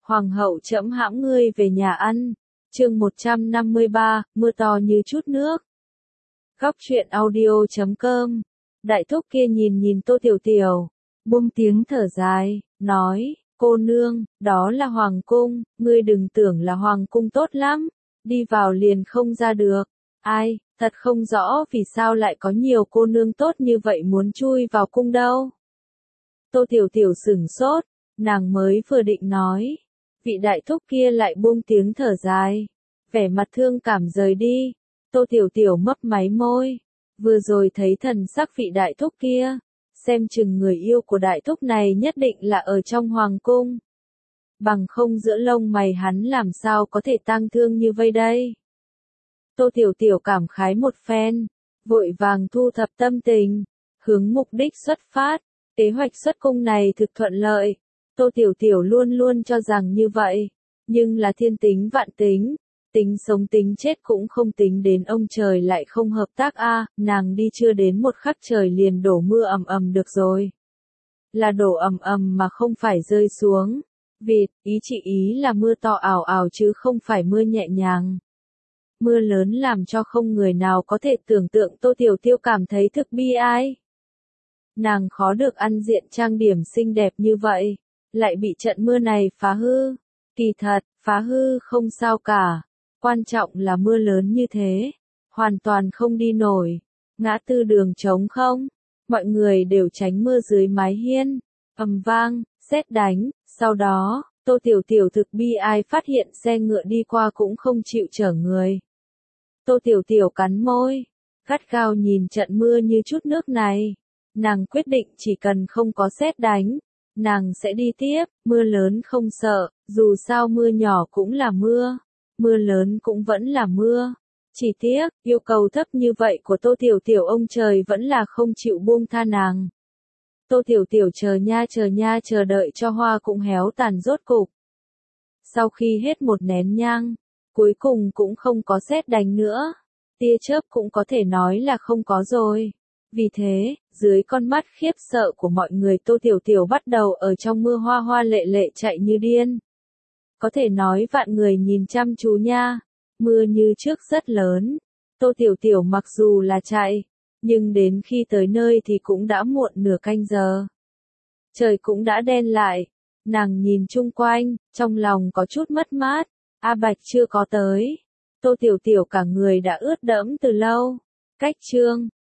Hoàng hậu trẫm hãm ngươi về nhà ăn. Chương 153, mưa to như chút nước. Góc truyện audio.com. Đại thúc kia nhìn Tô Tiểu Tiểu, buông tiếng thở dài, nói, cô nương, đó là hoàng cung, ngươi đừng tưởng là hoàng cung tốt lắm, đi vào liền không ra được. Ai, thật không rõ vì sao lại có nhiều cô nương tốt như vậy muốn chui vào cung đâu. Tô Tiểu Tiểu sửng sốt, nàng mới vừa định nói, vị đại thúc kia lại buông tiếng thở dài, vẻ mặt thương cảm rời đi. Tô Tiểu Tiểu mấp máy môi, vừa rồi thấy thần sắc vị đại thúc kia, xem chừng người yêu của đại thúc này nhất định là ở trong hoàng cung. Bằng không giữa lông mày hắn làm sao có thể tang thương như vây đây. Tô Tiểu Tiểu cảm khái một phen, vội vàng thu thập tâm tình, hướng mục đích xuất phát. Kế hoạch xuất cung này thực thuận lợi, Tô Tiểu Tiểu luôn luôn cho rằng như vậy, nhưng là thiên tính vạn tính, tính sống tính chết cũng không tính đến ông trời lại không hợp tác a, nàng đi chưa đến một khắc trời liền đổ mưa ầm ầm được rồi. Là đổ ầm ầm mà không phải rơi xuống. Vịt, ý là mưa to ào ào chứ không phải mưa nhẹ nhàng. Mưa lớn làm cho không người nào có thể tưởng tượng. Tô Tiểu Tiểu cảm thấy thực bi ai. Nàng khó được ăn diện trang điểm xinh đẹp như vậy, lại bị trận mưa này phá hư. Kỳ thật, phá hư không sao cả, quan trọng là mưa lớn như thế, hoàn toàn không đi nổi. Ngã tư đường trống không, mọi người đều tránh mưa dưới mái hiên, ầm vang, sét đánh. Sau đó, Tô Tiểu Tiểu thực bi ai phát hiện xe ngựa đi qua cũng không chịu chở người. Tô Tiểu Tiểu cắn môi, gắt gao nhìn trận mưa như chút nước này. Nàng quyết định chỉ cần không có sét đánh, nàng sẽ đi tiếp. Mưa lớn không sợ, dù sao mưa nhỏ cũng là mưa, mưa lớn cũng vẫn là mưa. Chỉ tiếc, yêu cầu thấp như vậy của Tô Tiểu Tiểu ông trời vẫn là không chịu buông tha nàng. Tô Tiểu Tiểu chờ đợi cho hoa cũng héo tàn rốt cục. Sau khi hết một nén nhang, cuối cùng cũng không có sét đánh nữa. Tia chớp cũng có thể nói là không có rồi. Vì thế, dưới con mắt khiếp sợ của mọi người, Tô Tiểu Tiểu bắt đầu ở trong mưa hoa hoa lệ lệ chạy như điên. Có thể nói vạn người nhìn chăm chú nha. Mưa như trước rất lớn. Tô Tiểu Tiểu mặc dù là chạy, nhưng đến khi tới nơi thì cũng đã muộn nửa canh giờ. Trời cũng đã đen lại. Nàng nhìn chung quanh, trong lòng có chút mất mát. A Bạch chưa có tới. Tô Tiểu Tiểu cả người đã ướt đẫm từ lâu. Cách chương